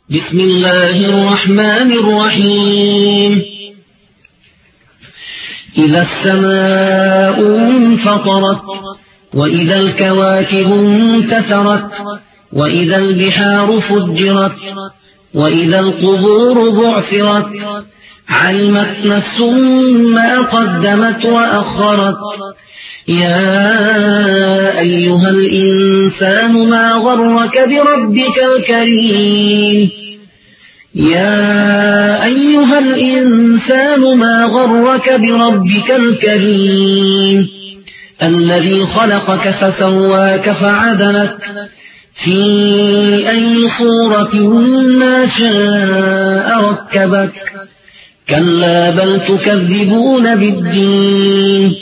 بسم الله الرحمن الرحيم إذا السماء انفطرت وإذا الكواكب انتثرت وإذا البحار فجرت وإذا القبور بعثرت علمت نفس ما قدمت وأخرت يا أيها الإنسان ما غرك بربك الكريم يا أيها الإنسان ما غرك بربك الكريم الذي خلقك فسواك فعدلك في أي صورة ما شاء ركبك كلا بل تكذبون بالدين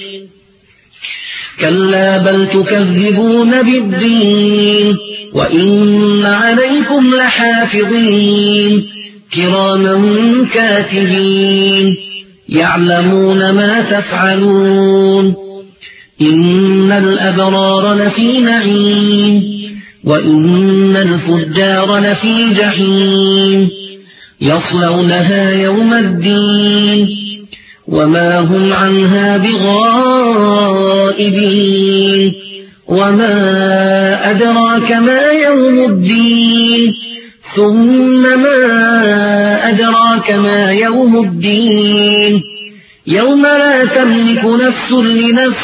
وإن عليكم لحافظين كراما كاتبين يعلمون ما تفعلون إن الأبرار لفي نعيم وإن الفجار لفي جحيم يصلونها يوم الدين وما هم عنها بغائبين وما أدراك ما يوم الدين ثم ما أدراك ما يوم الدين يوم لا تملك نفس لنفس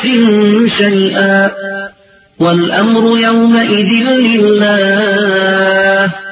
شيئا والأمر يومئذ لله